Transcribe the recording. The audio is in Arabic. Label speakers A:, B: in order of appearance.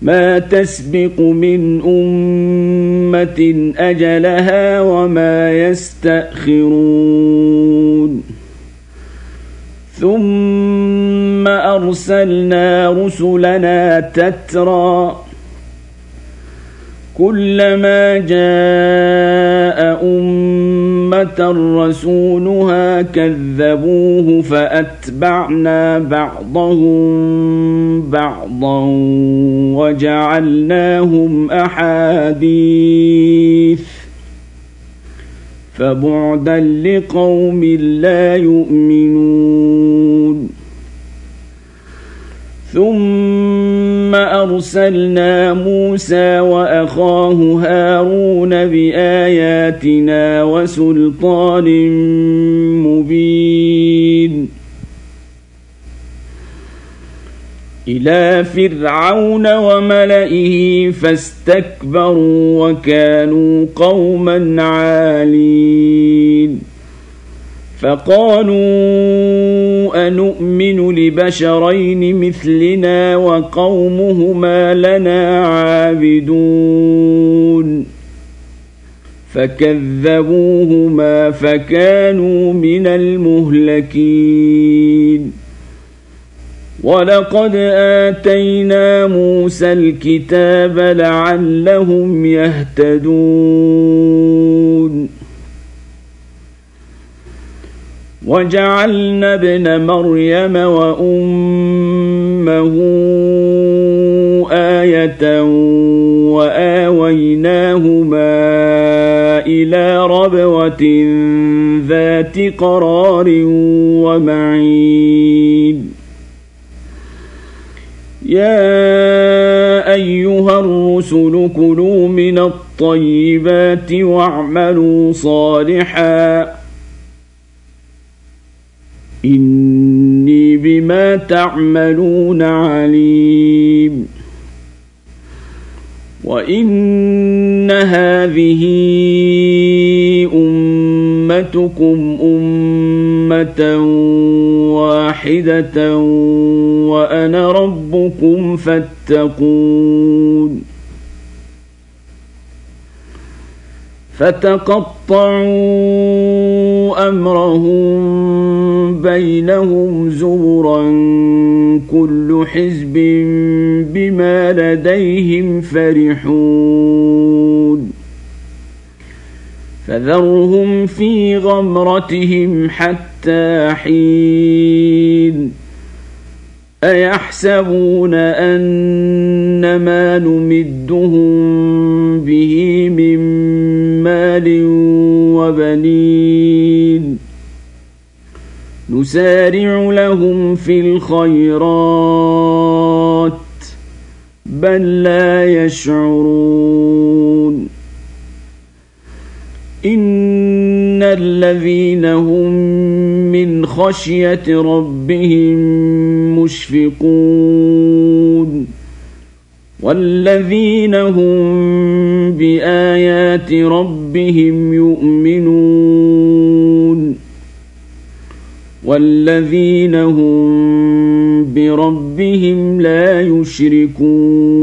A: ما تسبق من أمة أجلها وما يستأخرون ثم أرسلنا رسلنا تترى كلما جاء أمة رسولها كذبوه فأتبعنا بعضهم بعضا وجعلناهم أحاديث فبعدا لقوم لا يؤمنون ثم أرسلنا موسى وأخاه هارون بآياتنا وسلطان مبين إلى فرعون وملئه فاستكبروا وكانوا قوما عالين فقالوا أنؤمن لبشرين مثلنا وقومهما لنا عابدون فكذبوهما فكانوا من المهلكين ولقد آتينا موسى الكتاب لعلهم يهتدون وجعلنا ابن مريم وأمه آية وآويناهما إلى ربوة ذات قرار ومعين يا أيها الرسل كلوا من الطيبات واعملوا صالحا إني بما تعملون عليم وإن هذه أمتكم أمة واحدة وأنا ربكم فاتقون فتقطعوا أمرهم بينهم زبرا كل حزب بما لديهم فرحون فذرهم في غمرتهم حتى حين أيحسبون أن ما نمدهم به من مال وبنين نسارع لهم في الخيرات بل لا يشعرون إن الذين هم من خشية ربهم مشفقون والذين هم بآيات ربهم يؤمنون والذين هم بربهم لا يشركون